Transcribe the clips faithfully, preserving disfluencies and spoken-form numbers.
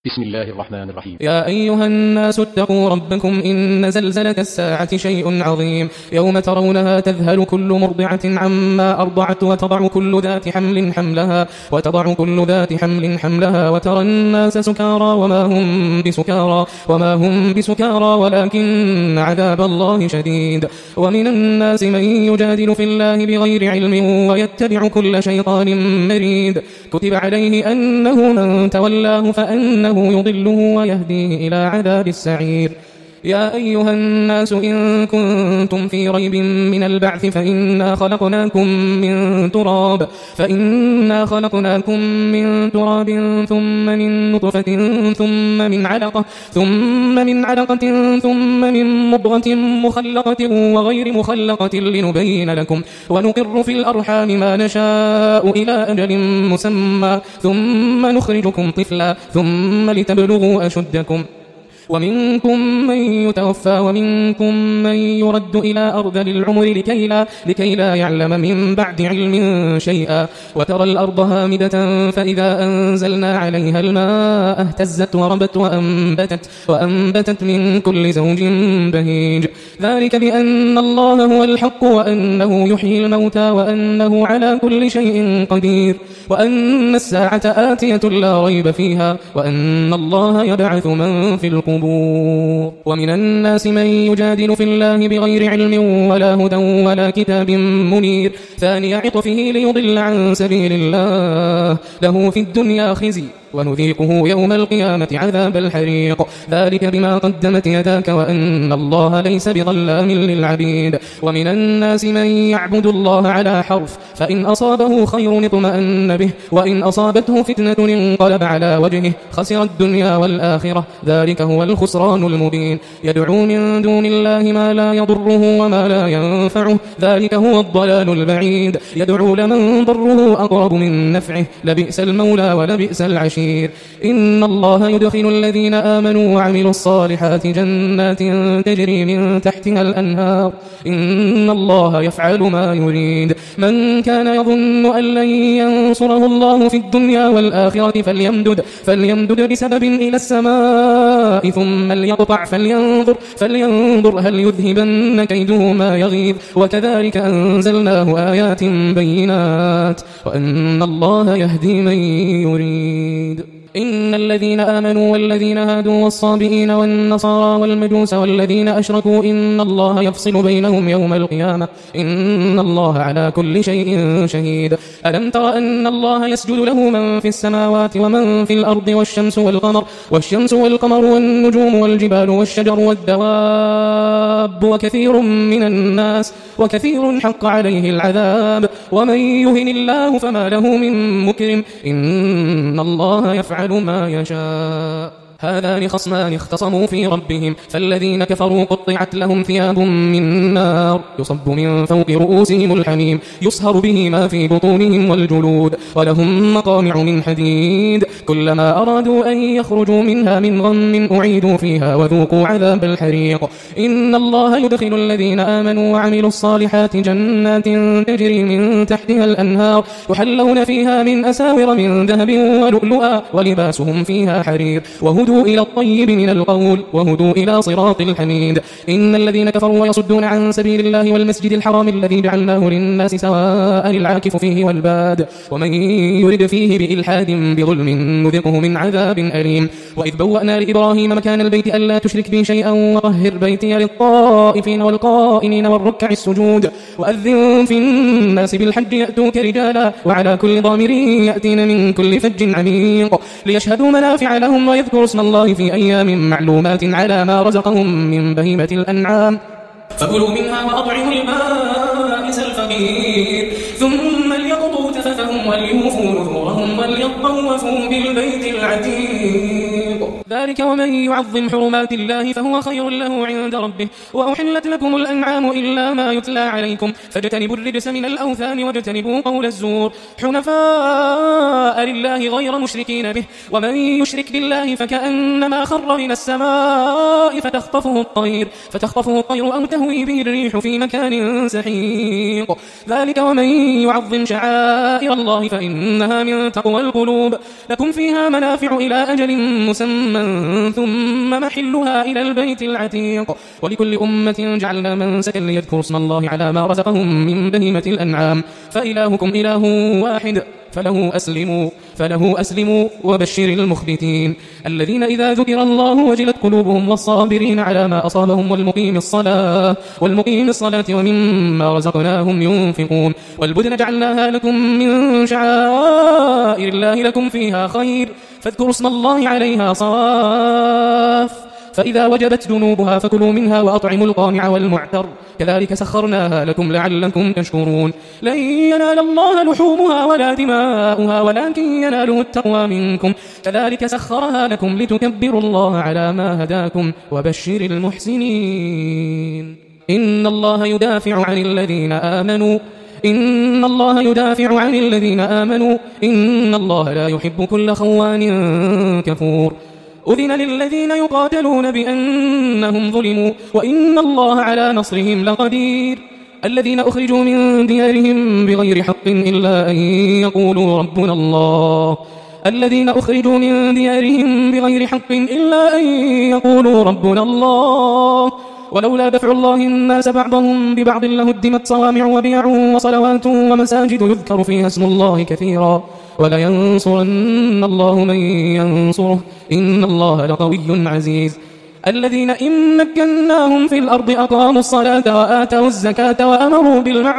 بسم الله الرحمن الرحيم. يا أيها الناس اتقوا ربكم إن زلزلة الساعة شيء عظيم يوم ترونها تذهل كل مرضعة عما أرضعت وتضع كل ذات حمل حملها وتضع كل ذات حمل حملها وترى الناس سكارى وما هم بسكارى وما هم بسكارى ولكن عذاب الله شديد. ومن الناس من يجادل في الله بغير علم ويتبع كل شيطان مريد كتب عليه أنه من تولاه فأنه يضله ويهديه إلى عذاب السعير. يا أيها الناس إن كنتم في ريب من البعث فإنا خلقناكم من تراب فإنا خلقناكم من تراب ثم من نطفة ثم من علقة ثم من علقة ثم من مضغة مخلقة وغير مخلقة لنبين لكم ونقر في الأرحام ما نشاء إلى أجل مسمى ثم نخرجكم طفلا ثم لتبلغوا أشدكم ومنكم من يتوفى ومنكم من يرد إلى أرذل العمر لكي لا, لكي لا يعلم من بعد علم شيئا. وترى الأرض هامدة فإذا أنزلنا عليها الماء اهتزت وربت وأنبتت, وأنبتت من كل زوج بهيج. ذلك بأن الله هو الحق وأنه يحيي الموتى وأنه على كل شيء قدير وأن الساعة آتية لا ريب فيها وأن الله يبعث من في القبور. ومن الناس من يجادل في الله بغير علم ولا هدى ولا كتاب منير ثاني عطفه ليضل عن سبيل الله له في الدنيا خزي ونذيقه يوم القيامة عذاب الحريق. ذلك بما قدمت يداك وأن الله ليس بظلام للعبيد. ومن الناس من يعبد الله على حرف فإن أصابه خير اطمأن به وإن أصابته فتنة انقلب على وجهه خسر الدنيا والآخرة ذلك هو الخسران المبين. يدعو من دون الله ما لا يضره وما لا ينفعه ذلك هو الضلال البعيد. يدعو لمن ضره أقرب من نفعه لبئس المولى ولبئس العشير. إن الله يدخل الذين آمنوا وعملوا الصالحات جنات تجري من تحتها الأنهار إن الله يفعل ما يريد. من كان يظن أن لن ينصره الله في الدنيا والآخرة فليمدد, فليمدد بسبب إلى السماء ثم ليقطع فلينظر, فلينظر هل يذهبن كيده ما يغيظ. وكذلك أنزلناه آيات بينات وأن الله يهدي من يريد. إن الذين آمنوا والذين هادوا والصابئين والنصارى والمجوس والذين أشركوا إن الله يفصل بينهم يوم القيامة إن الله على كل شيء شهيد. ألم تر أن الله يسجد له من في السماوات ومن في الأرض والشمس والقمر والشمس والقمر والنجوم والجبال والشجر والدواب وكثير من الناس وكثير حق عليه العذاب ومن يهن الله فما له من مكرم إن الله يفعل ما يشاء. هذان خصمان اختصموا في ربهم فالذين كفروا قطعت لهم ثياب من نار يصب من فوق رؤوسهم الحميم يصهر به ما في بطونهم والجلود ولهم مقامع من حديد كلما أرادوا أن يخرجوا منها من غم أعيدوا فيها وذوقوا عذاب الحريق. إن الله يدخل الذين آمنوا وعملوا الصالحات جنات تجري من تحتها الأنهار يحلون فيها من أساور من ذهب ولؤلؤا ولباسهم فيها حرير وهدوا إلى الطيب من القول وهدوا إلى صراط الحميد. إن الذين كفروا ويصدون عن سبيل الله والمسجد الحرام الذي جعلناه للناس سواء العاكف فيه والباد ومن يرد فيه بإلحاد بظلم نذقه من عذاب أليم. وإذ بوأنا لإبراهيم مكان البيت ألا تشرك بي شيئا وطهر بيتي للطائفين والقائمين والركع السجود وأذن في الناس بالحج يأتوك رجالا وعلى كل ضامر يأتين من كل فج عميق ليشهدوا منافع لهم ويذكروا اسم الله في أيام معلومات على ما رزقهم من بهيمة الأنعام فكلوا منها وأطعموا البائس الفقير ثم ليقضوا تفثهم وليوفوا نذورهم وليطوفوا بالبيت العتيق. ذلك ومن يعظم حرمات الله فهو خير له عند ربه. وأحلت لكم الأنعام إلا ما يتلى عليكم فاجتنبوا الرجس من الأوثان واجتنبوا قول الزور حنفاء لله غير مشركين به ومن يشرك بالله فكأنما خر من السماء فتخطفه الطير فتخطفه الطير أو تهوي به الريح في مكان سحيق ذلك ومن يعظم شعائر الله فإنها من تقوى القلوب. لكم فيها منافع إلى أجل مسمى ثم محلها إلى البيت العتيق. ولكل أمة جعلنا منسكا ليذكروا اسم الله على ما رزقهم من بهيمة الأنعام فإلهكم إله واحد فله أسلموا فله أسلموا وبشر المخبتين الذين إذا ذكر الله وجلت قلوبهم والصابرين على ما أصابهم والمقيم الصلاة والمقيم الصلاة ومما رزقناهم ينفقون. والبدن جعلناها لكم من شعائر الله لكم فيها خير فاذكروا اسم الله عليها صواف فإذا وجبت جنوبها فكلوا منها وأطعموا القانع والمعتر كذلك سخرناها لكم لعلكم تشكرون. لن ينال الله لحومها ولا دماؤها ولكن يناله التقوى منكم كذلك سخرها لكم لتكبروا الله على ما هداكم وبشر المحسنين. إن الله يدافع عن الذين آمنوا إن الله يدافع عن الذين آمنوا إن الله لا يحب كل خوان كفور. أذن للذين يقاتلون بأنهم ظلموا وإن الله على نصرهم لقدير. الذين أخرجوا من ديارهم بغير حق إلا أن يقولوا ربنا الله الذين أخرجوا من ديارهم بغير حق إلا أن يقولوا ربنا الله ولولا دفع الله الناس بعضهم ببعض لهدمت صوامع وبيع وصلوات ومساجد يذكر فيها اسم الله كثيرا ولينصرن الله من ينصره إن الله لقوي عزيز. الذين إن مكناهم في الأرض أقاموا الصلاة وآتوا الزكاة وأمروا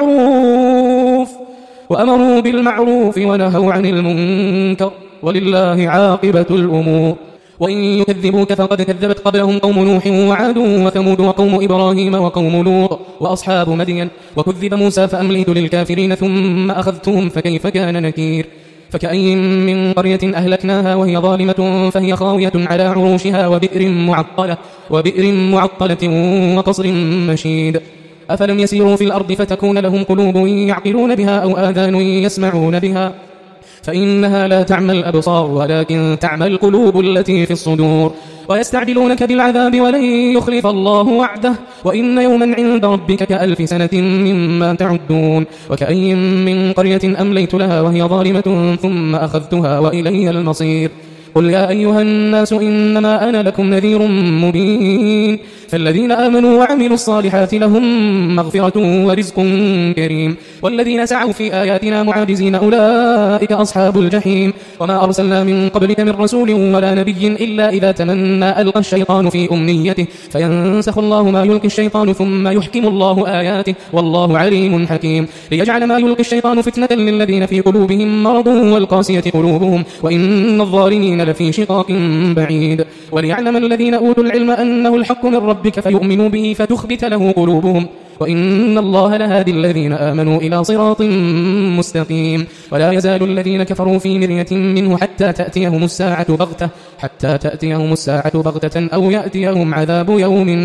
بالمعروف وأمروا بالمعروف ونهوا عن المنكر ولله عاقبة الأمور. وإن يكذبوك فقد كذبت قبلهم قوم نوح وعاد وثمود وقوم إبراهيم وقوم لوط وأصحاب مدين وكذب موسى فأمليت للكافرين ثم أخذتهم فكيف كان نكير. فكأي من قرية أهلكناها وهي ظالمة فهي خاوية على عروشها وبئر معطلة وبئر معطلة وقصر مشيد. أفلم يسيروا في الأرض فتكون لهم قلوب يعقلون بها أو آذان يسمعون بها فإنها لا تعمى الأبصار ولكن تعمى القلوب التي في الصدور. ويستعجلونك بالعذاب ولن يخلف الله وعده وإن يوما عند ربك كألف سنة مما تعدون. وكأي من قرية أمليت لها وهي ظالمة ثم أخذتها وإلي المصير. قل يا أيها الناس إنما أنا لكم نذير مبين فالذين آمنوا وعملوا الصالحات لهم مغفرة ورزق كريم والذين سعوا في آياتنا معاجزين أولئك أصحاب الجحيم. وما أرسلنا من قبلك من رسول ولا نبي إلا إذا تمنى ألقى الشيطان في أمنيته فينسخ الله ما يلقي الشيطان ثم يحكم الله آياته والله عليم حكيم. ليجعل ما يلقي الشيطان فتنة للذين في قلوبهم مرض والقاسية قلوبهم وإن الظالمين لفي شقاق بعيد. وليعلم الذين أوتوا العلم أنه الحق من ربك فيؤمنوا به فتخبت له قلوبهم وإن الله لهادي الذين آمنوا إلى صراط مستقيم. ولا يزال الذين كفروا في مرية منه حتى تأتيهم الساعة بغتة حتى تأتيهم الساعة بغتة أو يأتيهم عذاب يوم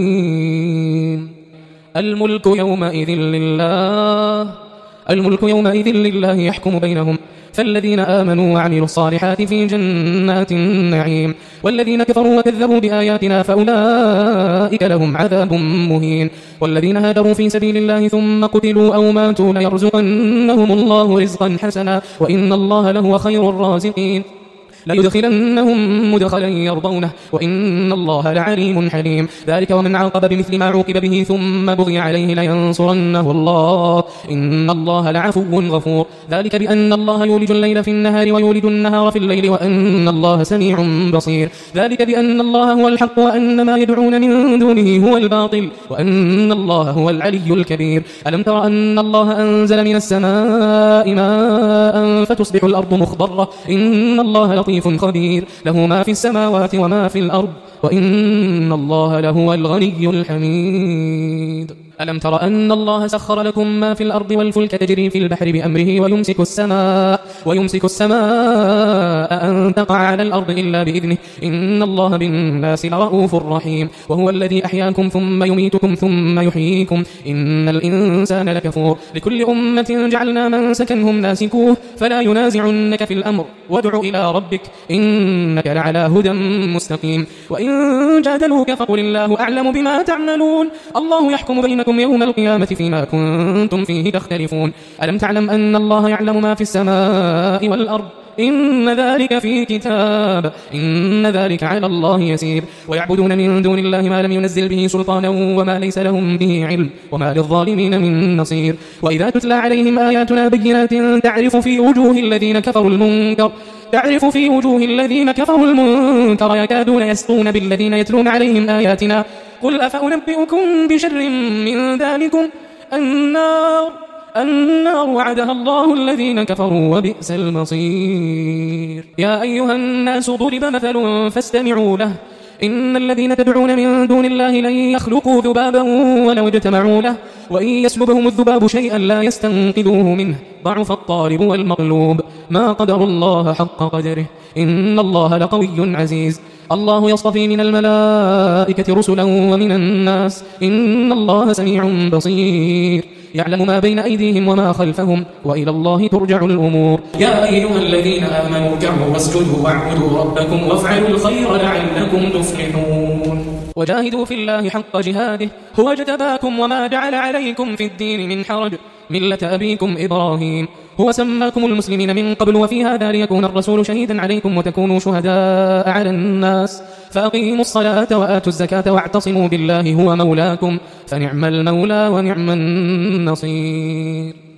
عقيم. الملك يومئذ لله الملك يومئذ لله يحكم بينهم فالذين آمنوا وعملوا الصالحات في جنات النعيم والذين كفروا وكذبوا بآياتنا فأولئك لهم عذاب مهين. والذين هاجروا في سبيل الله ثم قتلوا أو ماتوا ليرزقنهم الله رزقا حسنا وإن الله لهو خير الرازقين. ليدخلنهم مدخلا يرضونه وإن الله لعليم حليم. ذلك ومن عاقب بمثل ما عوقب به ثم بغي عليه لينصرنه الله إن الله لعفو غفور. ذلك بأن الله يولج الليل في النهار ويولج النهار في الليل وأن الله سميع بصير. ذلك بأن الله هو الحق وأن ما يدعون من دونه هو الباطل وأن الله هو العلي الكبير. ألم تر أن الله أنزل من السماء ماء فتصبح الأرض مخضرة إن الله لطيف خبير له ما في السماوات وما في الأرض وإن الله لهو الغني الحميد. ألم تر أن الله سخر لكم ما في الأرض والفلك تجري في البحر بأمره ويمسك السماء ويمسك السماء أن تقع على الأرض إلا بإذنه إن الله بالناس لرؤوف رحيم وهو الذي أحياكم ثم يميتكم ثم يحييكم إن الإنسان لكفور لكل أمة جعلنا من سكنهم ناسكوه فلا ينازعنك في الأمر وادع إلى ربك إنك لعلى هدى مستقيم وإن جادلوك فقل الله أعلم بما تعملون الله يحكم بينكم يوم القيامة فيما كنتم فيه تختلفون ألم تعلم أن الله يعلم ما في السماء والأرض إن ذلك في كتاب إن ذلك على الله يسير ويعبدون من دون الله ما لم ينزل به سلطانا وما ليس لهم به علم وما للظالمين من نصير وإذا تتلى عليهم آياتنا بينات تعرف في وجوه الذين كفروا المنكر تعرف في وجوه الذين كفروا المنكر يكادون يسطون بالذين يتلون عليهم آياتنا قل أفأنبئكم بشر من ذلكم النار النار وعدها الله الذين كفروا وبئس المصير يا أيها الناس ضرب مثل فاستمعوا له إن الذين تدعون من دون الله لن يخلقوا ذبابا ولو اجتمعوا له وإن يسلبهم الذباب شيئا لا يستنقذوه منه ضعف الطالب والمطلوب ما قدر الله حق قدره إن الله لقوي عزيز الله يصطفي من الملائكة رسلا ومن الناس إن الله سميع بصير يعلم ما بين أيديهم وما خلفهم وإلى الله ترجع الأمور يا أيها الذين آمنوا اركعوا واسجدوا واعبدوا ربكم وافعلوا الخير لعلكم تفلحون وجاهدوا في الله حق جهاده هو اجتباكم وما جعل عليكم في الدين من حرج ملة أبيكم إبراهيم هو سماكم المسلمين من قبل وفي هذا ليكون الرسول شهيدا عليكم وتكونوا شهداء على الناس فأقيموا الصلاة وآتوا الزكاة واعتصموا بالله هو مولاكم فنعم المولى ونعم النصير